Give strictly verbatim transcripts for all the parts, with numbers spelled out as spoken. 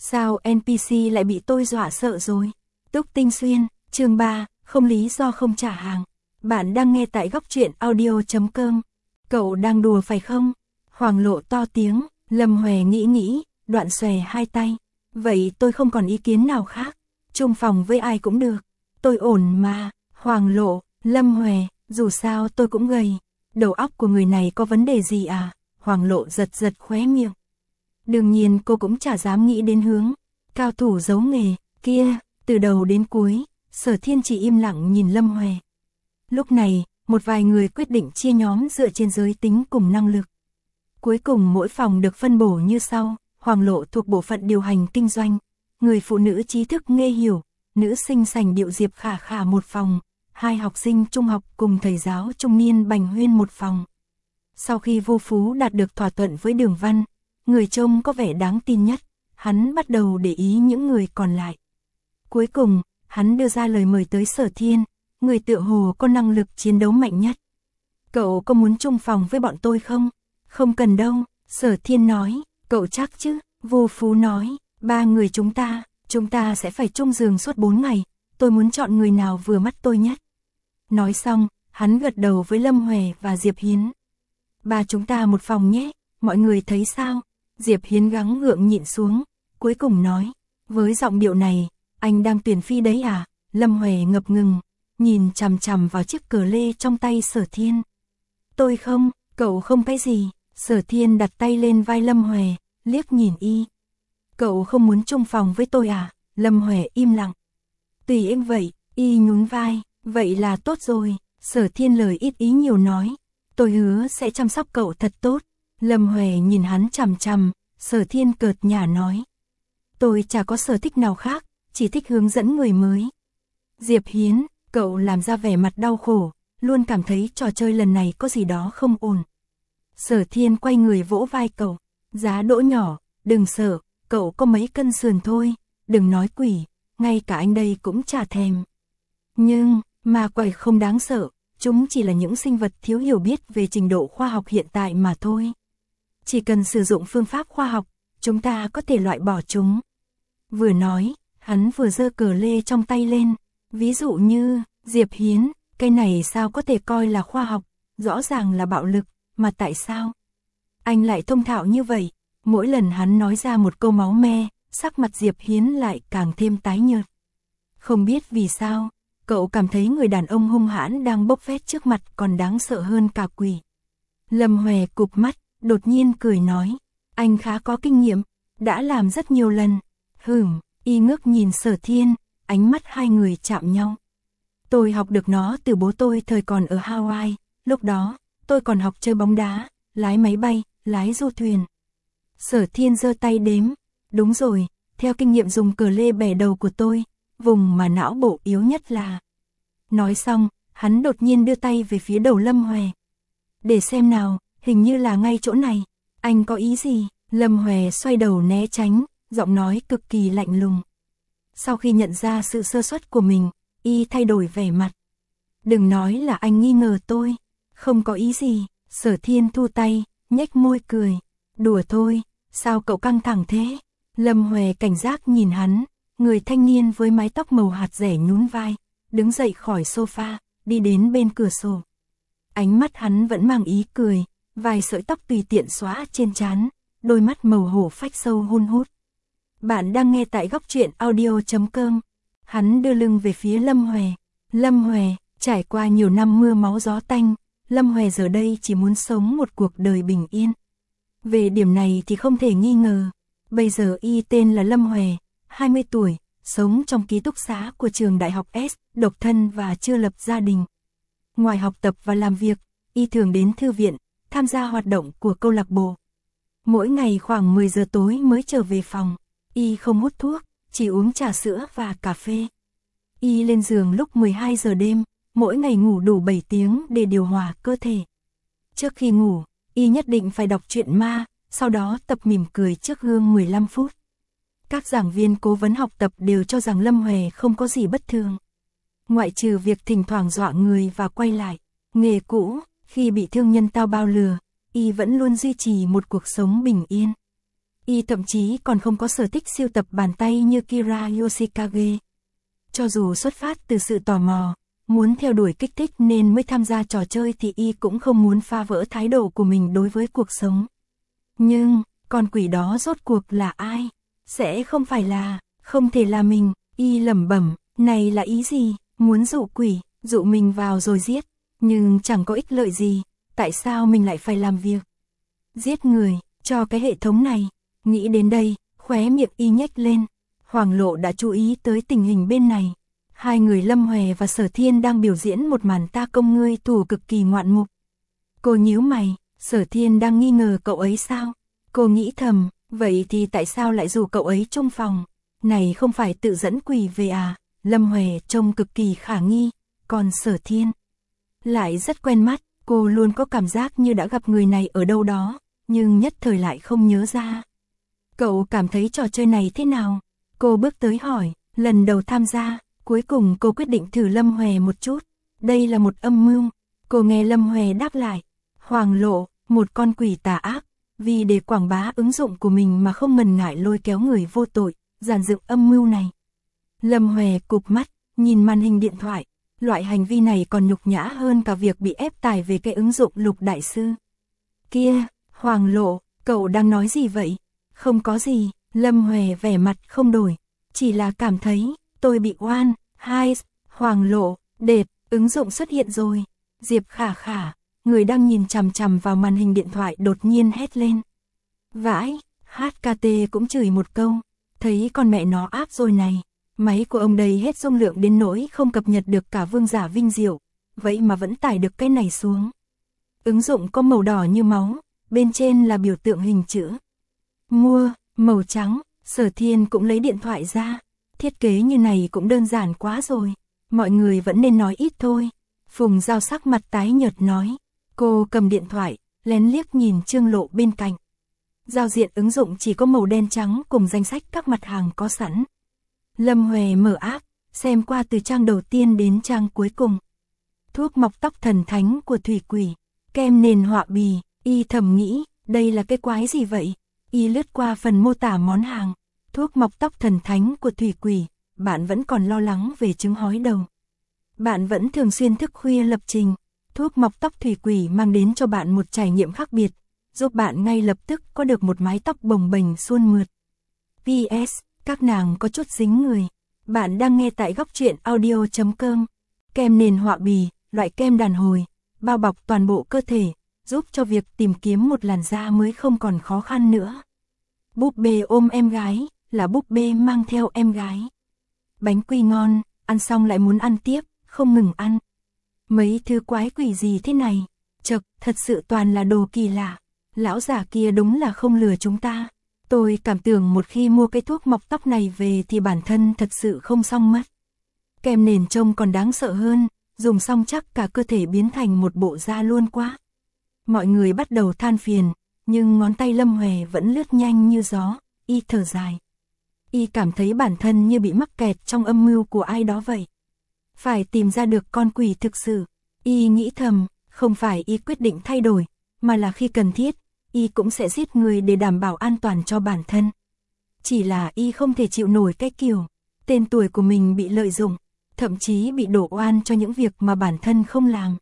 Sao en pê xê lại bị tôi dọa sợ rồi? Túc Tinh Xuyên, chương ba, không lý do không trả hàng. Bạn đang nghe tại góc truyện audio chấm com. Cậu đang đùa phải không? Hoàng Lộ to tiếng, Lâm Huệ nghĩ nghĩ, đoạn xòe hai tay. Vậy tôi không còn ý kiến nào khác. Chung phòng với ai cũng được. Tôi ổn mà. Hoàng Lộ, Lâm Huệ, dù sao tôi cũng gầy. Đầu óc của người này có vấn đề gì à? Hoàng Lộ giật giật khóe miệng. Đương nhiên cô cũng chả dám nghĩ đến hướng cao thủ giấu nghề kia. Từ đầu đến cuối, Sở Thiên chỉ im lặng nhìn Lâm Huệ. Lúc này, một vài người quyết định chia nhóm dựa trên giới tính cùng năng lực. Cuối cùng mỗi phòng được phân bổ như sau. Hoàng Lộ thuộc bộ phận điều hành kinh doanh, người phụ nữ trí thức nghe hiểu, nữ sinh sành điệu Diệp Khả Khả một phòng, hai học sinh trung học cùng thầy giáo trung niên Bành Huyên một phòng. Sau khi Vô Phú đạt được thỏa thuận với Đường Văn, người trông có vẻ đáng tin nhất, hắn bắt đầu để ý những người còn lại. Cuối cùng, hắn đưa ra lời mời tới Sở Thiên, người tựa hồ có năng lực chiến đấu mạnh nhất. Cậu có muốn chung phòng với bọn tôi không? Không cần đâu, Sở Thiên nói. Cậu chắc chứ? Vô Phú nói. Ba người chúng ta, chúng ta sẽ phải chung giường suốt bốn ngày. Tôi muốn chọn người nào vừa mắt tôi nhất. Nói xong, hắn gật đầu với Lâm Huệ và Diệp Hiến. Ba chúng ta một phòng nhé, mọi người thấy sao? Diệp Hiến gắng gượng nhịn xuống, cuối cùng nói. Với giọng điệu này, anh đang tuyển phi đấy à? Lâm Huệ ngập ngừng, nhìn chằm chằm vào chiếc cờ lê trong tay Sở Thiên. Tôi không, cậu không cái gì. Sở Thiên đặt tay lên vai Lâm Huệ, liếc nhìn y. Cậu không muốn chung phòng với tôi à? Lâm Huệ im lặng. Tùy em vậy, y nhún vai. Vậy là tốt rồi. Sở Thiên lời ít ý nhiều nói. Tôi hứa sẽ chăm sóc cậu thật tốt. Lâm Huệ nhìn hắn chằm chằm. Sở Thiên cợt nhả nói. Tôi chả có sở thích nào khác, chỉ thích hướng dẫn người mới. Diệp Hiến, cậu làm ra vẻ mặt đau khổ, luôn cảm thấy trò chơi lần này có gì đó không ổn. Sở Thiên quay người vỗ vai cậu. Giá Đỗ nhỏ, đừng sợ, cậu có mấy cân sườn thôi, đừng nói quỷ, ngay cả anh đây cũng chả thèm. Nhưng, ma quỷ không đáng sợ, chúng chỉ là những sinh vật thiếu hiểu biết về trình độ khoa học hiện tại mà thôi. Chỉ cần sử dụng phương pháp khoa học, chúng ta có thể loại bỏ chúng. Vừa nói, hắn vừa giơ cờ lê trong tay lên. Ví dụ như, Diệp Hiến, cái này sao có thể coi là khoa học, rõ ràng là bạo lực, mà tại sao? Anh lại thông thạo như vậy. Mỗi lần hắn nói ra một câu máu me, sắc mặt Diệp Hiến lại càng thêm tái nhợt. Không biết vì sao, cậu cảm thấy người đàn ông hung hãn đang bốc phét trước mặt còn đáng sợ hơn cả quỷ. Lâm Huệ cụp mắt, đột nhiên cười nói. Anh khá có kinh nghiệm, đã làm rất nhiều lần. Hửm, y ngước nhìn Sở Thiên, ánh mắt hai người chạm nhau. Tôi học được nó từ bố tôi thời còn ở Hawaii, lúc đó, tôi còn học chơi bóng đá, lái máy bay, lái du thuyền. Sở Thiên giơ tay đếm. Đúng rồi, theo kinh nghiệm dùng cờ lê bẻ đầu của tôi, vùng mà não bộ yếu nhất là... Nói xong, hắn đột nhiên đưa tay về phía đầu Lâm Huệ. Để xem nào, hình như là ngay chỗ này. Anh có ý gì? Lâm Huệ xoay đầu né tránh, giọng nói cực kỳ lạnh lùng. Sau khi nhận ra sự sơ suất của mình, y thay đổi vẻ mặt. Đừng nói là anh nghi ngờ tôi. Không có ý gì. Sở Thiên thu tay, nhếch môi cười. Đùa thôi, sao cậu căng thẳng thế? Lâm Huệ cảnh giác nhìn hắn, người thanh niên với mái tóc màu hạt rẻ nhún vai, đứng dậy khỏi sofa, đi đến bên cửa sổ. Ánh mắt hắn vẫn mang ý cười, vài sợi tóc tùy tiện xóa trên trán, đôi mắt màu hổ phách sâu hun hút. Bạn đang nghe tại góc truyện audio chấm com. Hắn đưa lưng về phía Lâm Huệ. Lâm Huệ, trải qua nhiều năm mưa máu gió tanh, Lâm Huệ giờ đây chỉ muốn sống một cuộc đời bình yên. Về điểm này thì không thể nghi ngờ. Bây giờ y tên là Lâm Huệ, hai mươi tuổi, sống trong ký túc xá của trường đại học S, độc thân và chưa lập gia đình. Ngoài học tập và làm việc, y thường đến thư viện, tham gia hoạt động của câu lạc bộ. Mỗi ngày khoảng mười giờ tối mới trở về phòng. Y không hút thuốc, chỉ uống trà sữa và cà phê. Y lên giường lúc mười hai giờ đêm, mỗi ngày ngủ đủ bảy tiếng để điều hòa cơ thể. Trước khi ngủ, y nhất định phải đọc truyện ma, sau đó tập mỉm cười trước gương mười lăm phút. Các giảng viên cố vấn học tập đều cho rằng Lâm Huệ không có gì bất thường. Ngoại trừ việc thỉnh thoảng dọa người và quay lại, nghề cũ, khi bị thương nhân tao bao lừa, y vẫn luôn duy trì một cuộc sống bình yên. Y thậm chí còn không có sở thích sưu tập bàn tay như Kira Yoshikage. Cho dù xuất phát từ sự tò mò, muốn theo đuổi kích thích nên mới tham gia trò chơi thì Y cũng không muốn phá vỡ thái độ của mình đối với cuộc sống. Nhưng, con quỷ đó rốt cuộc là ai? Sẽ không phải là, không thể là mình. Y lẩm bẩm, này là ý gì? Muốn dụ quỷ, dụ mình vào rồi giết, nhưng chẳng có ích lợi gì, tại sao mình lại phải làm việc giết người cho cái hệ thống này? Nghĩ đến đây, khóe miệng Y nhếch lên. Hoàng Lộ đã chú ý tới tình hình bên này. Hai người Lâm Hòe và Sở Thiên đang biểu diễn một màn ta công ngươi thủ cực kỳ ngoạn mục. Cô nhíu mày, Sở Thiên đang nghi ngờ cậu ấy sao? Cô nghĩ thầm, vậy thì tại sao lại rủ cậu ấy chung phòng? Này không phải tự dẫn quỷ về à? Lâm Hòe trông cực kỳ khả nghi, còn Sở Thiên lại rất quen mắt. Cô luôn có cảm giác như đã gặp người này ở đâu đó, nhưng nhất thời lại không nhớ ra. Cậu cảm thấy trò chơi này thế nào? Cô bước tới hỏi, lần đầu tham gia, cuối cùng cô quyết định thử Lâm Hòe một chút. Đây là một âm mưu. Cô nghe Lâm Hòe đáp lại, Hoàng Lộ, một con quỷ tà ác, vì để quảng bá ứng dụng của mình mà không ngần ngại lôi kéo người vô tội, dàn dựng âm mưu này. Lâm Hòe cụp mắt, nhìn màn hình điện thoại. Loại hành vi này còn nhục nhã hơn cả việc bị ép tải về cái ứng dụng Lục Đại Sư. Kia, Hoàng Lộ, cậu đang nói gì vậy? Không có gì, Lâm Hòe vẻ mặt không đổi, chỉ là cảm thấy, tôi bị oan. Hai, Hoàng Lộ, đệt, ứng dụng xuất hiện rồi. Diệp Khả Khả, người đang nhìn chằm chằm vào màn hình điện thoại đột nhiên hét lên. Vãi, hát ca tê cũng chửi một câu, thấy con mẹ nó áp rồi này. Máy của ông đây hết dung lượng đến nỗi không cập nhật được cả vương giả vinh diệu, vậy mà vẫn tải được cái này xuống. Ứng dụng có màu đỏ như máu, bên trên là biểu tượng hình chữ mua, màu trắng. Sở Thiên cũng lấy điện thoại ra, thiết kế như này cũng đơn giản quá rồi, mọi người vẫn nên nói ít thôi. Phùng Giao sắc mặt tái nhợt nói, cô cầm điện thoại, lén liếc nhìn Trương Lộ bên cạnh. Giao diện ứng dụng chỉ có màu đen trắng cùng danh sách các mặt hàng có sẵn. Lâm Hòe mở app, xem qua từ trang đầu tiên đến trang cuối cùng. Thuốc mọc tóc thần thánh của thủy quỷ, kem nền họa bì. Y thầm nghĩ, đây là cái quái gì vậy? Y lướt qua phần mô tả món hàng. Thuốc mọc tóc thần thánh của thủy quỷ, bạn vẫn còn lo lắng về trứng hói đầu. Bạn vẫn thường xuyên thức khuya lập trình. Thuốc mọc tóc thủy quỷ mang đến cho bạn một trải nghiệm khác biệt, giúp bạn ngay lập tức có được một mái tóc bồng bềnh suôn mượt. pê ét, các nàng có chút dính người. Bạn đang nghe tại góc truyện audio chấm com. Kem nền họa bì, loại kem đàn hồi, bao bọc toàn bộ cơ thể, giúp cho việc tìm kiếm một làn da mới không còn khó khăn nữa. Búp bê ôm em gái, là búp bê mang theo em gái. Bánh quy ngon, ăn xong lại muốn ăn tiếp, không ngừng ăn. Mấy thứ quái quỷ gì thế này? Chật, thật sự toàn là đồ kỳ lạ. Lão già kia đúng là không lừa chúng ta. Tôi cảm tưởng một khi mua cái thuốc mọc tóc này về thì bản thân thật sự không xong mất. Kem nền trông còn đáng sợ hơn, dùng xong chắc cả cơ thể biến thành một bộ da luôn quá. Mọi người bắt đầu than phiền, nhưng ngón tay Lâm Hòe vẫn lướt nhanh như gió. Y thở dài. Y cảm thấy bản thân như bị mắc kẹt trong âm mưu của ai đó vậy. Phải tìm ra được con quỷ thực sự. Y nghĩ thầm, không phải Y quyết định thay đổi, mà là khi cần thiết, Y cũng sẽ giết người để đảm bảo an toàn cho bản thân. Chỉ là Y không thể chịu nổi cái kiểu tên tuổi của mình bị lợi dụng, thậm chí bị đổ oan cho những việc mà bản thân không làm.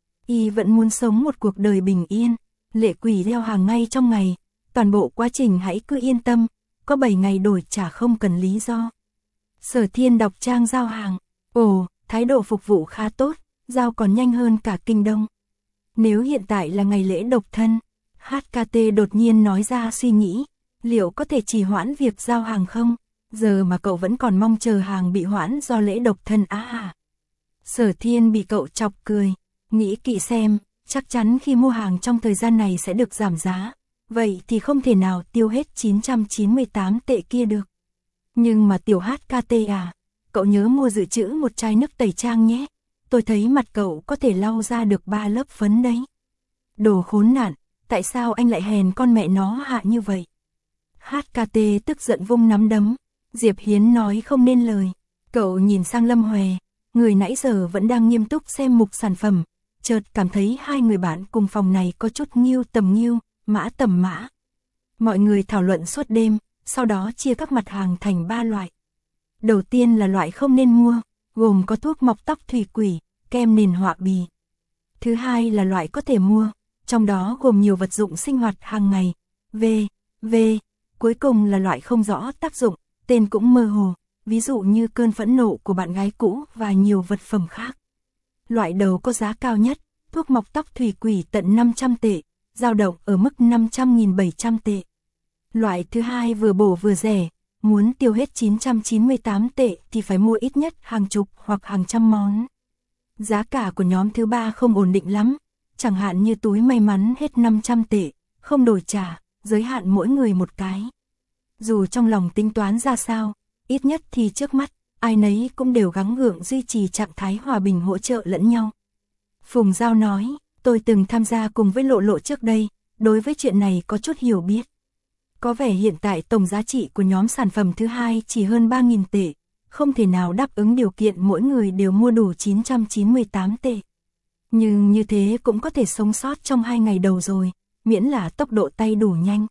Y vẫn muốn sống một cuộc đời bình yên, lệ quỷ leo hàng ngay trong ngày, toàn bộ quá trình hãy cứ yên tâm, có bảy ngày đổi trả không cần lý do. Sở Thiên đọc trang giao hàng, ồ, thái độ phục vụ khá tốt, giao còn nhanh hơn cả Kinh Đông. Nếu hiện tại là ngày lễ độc thân, hát ca tê đột nhiên nói ra suy nghĩ, liệu có thể trì hoãn việc giao hàng không? Giờ mà cậu vẫn còn mong chờ hàng bị hoãn do lễ độc thân á à? Sở Thiên bị cậu chọc cười, nghĩ kỹ xem, chắc chắn khi mua hàng trong thời gian này sẽ được giảm giá, vậy thì không thể nào tiêu hết chín trăm chín mươi tám tệ kia được. Nhưng mà tiểu hát ca tê à, cậu nhớ mua dự trữ một chai nước tẩy trang nhé, tôi thấy mặt cậu có thể lau ra được ba lớp phấn đấy. Đồ khốn nạn, tại sao anh lại hèn con mẹ nó hạ như vậy? hát ca tê tức giận vung nắm đấm, Diệp Hiến nói không nên lời. Cậu nhìn sang Lâm Hòe, người nãy giờ vẫn đang nghiêm túc xem mục sản phẩm, chợt cảm thấy hai người bạn cùng phòng này có chút nghiêu tầm nghiêu, mã tầm mã. Mọi người thảo luận suốt đêm, sau đó chia các mặt hàng thành ba loại. Đầu tiên là loại không nên mua, gồm có thuốc mọc tóc thủy quỷ, kem nền họa bì. Thứ hai là loại có thể mua, trong đó gồm nhiều vật dụng sinh hoạt hàng ngày, v, v. Cuối cùng là loại không rõ tác dụng, tên cũng mơ hồ, ví dụ như cơn phẫn nộ của bạn gái cũ và nhiều vật phẩm khác. Loại đầu có giá cao nhất, thuốc mọc tóc thủy quỷ tận năm trăm tệ, dao động ở mức năm trăm nghìn bảy trăm tệ. Loại thứ hai vừa bổ vừa rẻ, muốn tiêu hết chín trăm chín mươi tám tệ thì phải mua ít nhất hàng chục hoặc hàng trăm món. Giá cả của nhóm thứ ba không ổn định lắm, chẳng hạn như túi may mắn hết năm trăm tệ, không đổi trả, giới hạn mỗi người một cái. Dù trong lòng tính toán ra sao, ít nhất thì trước mắt, ai nấy cũng đều gắng gượng duy trì trạng thái hòa bình hỗ trợ lẫn nhau. Phùng Giao nói, tôi từng tham gia cùng với Lộ Lộ trước đây, đối với chuyện này có chút hiểu biết. Có vẻ hiện tại tổng giá trị của nhóm sản phẩm thứ hai chỉ hơn ba nghìn tệ, không thể nào đáp ứng điều kiện mỗi người đều mua đủ chín trăm chín mươi tám tệ. Nhưng như thế cũng có thể sống sót trong hai ngày đầu rồi, miễn là tốc độ tay đủ nhanh.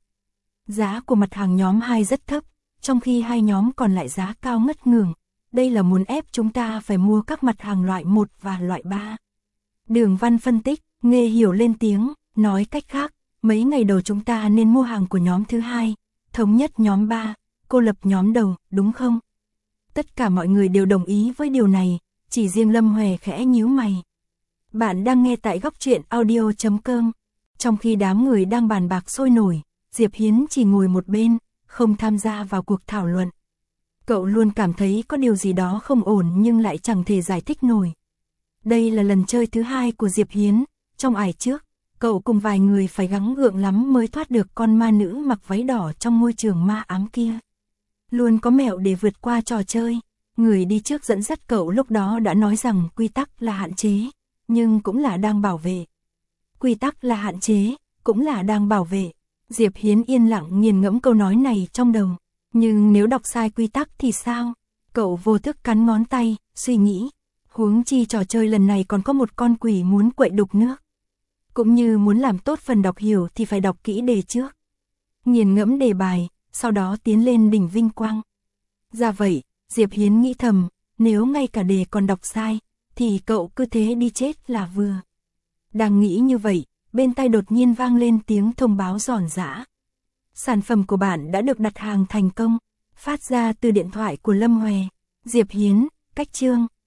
Giá của mặt hàng nhóm hai rất thấp, trong khi hai nhóm còn lại giá cao ngất ngưởng. Đây là muốn ép chúng ta phải mua các mặt hàng loại một và loại ba. Đường Văn phân tích, Nghê Hiểu lên tiếng, nói cách khác, mấy ngày đầu chúng ta nên mua hàng của nhóm thứ hai, thống nhất nhóm ba, cô lập nhóm đầu, đúng không? Tất cả mọi người đều đồng ý với điều này, chỉ riêng Lâm Hòe khẽ nhíu mày. Bạn đang nghe tại góc truyện audio chấm com. Trong khi đám người đang bàn bạc sôi nổi, Diệp Hiến chỉ ngồi một bên, không tham gia vào cuộc thảo luận. Cậu luôn cảm thấy có điều gì đó không ổn nhưng lại chẳng thể giải thích nổi. Đây là lần chơi thứ hai của Diệp Hiến, trong ải trước, cậu cùng vài người phải gắng gượng lắm mới thoát được con ma nữ mặc váy đỏ trong ngôi trường ma ám kia. Luôn có mẹo để vượt qua trò chơi, người đi trước dẫn dắt cậu lúc đó đã nói rằng quy tắc là hạn chế, nhưng cũng là đang bảo vệ. Quy tắc là hạn chế, cũng là đang bảo vệ. Diệp Hiến yên lặng nghiền ngẫm câu nói này trong đầu. Nhưng nếu đọc sai quy tắc thì sao? Cậu vô thức cắn ngón tay, suy nghĩ. Huống chi trò chơi lần này còn có một con quỷ muốn quậy đục nước. Cũng như muốn làm tốt phần đọc hiểu thì phải đọc kỹ đề trước. Nghiền ngẫm đề bài, sau đó tiến lên đỉnh vinh quang. Ra vậy, Diệp Hiến nghĩ thầm, nếu ngay cả đề còn đọc sai, thì cậu cứ thế đi chết là vừa. Đang nghĩ như vậy, bên tai đột nhiên vang lên tiếng thông báo giòn giã. Sản phẩm của bạn đã được đặt hàng thành công, phát ra từ điện thoại của Lâm Hòe. Diệp Hiến, cách chương.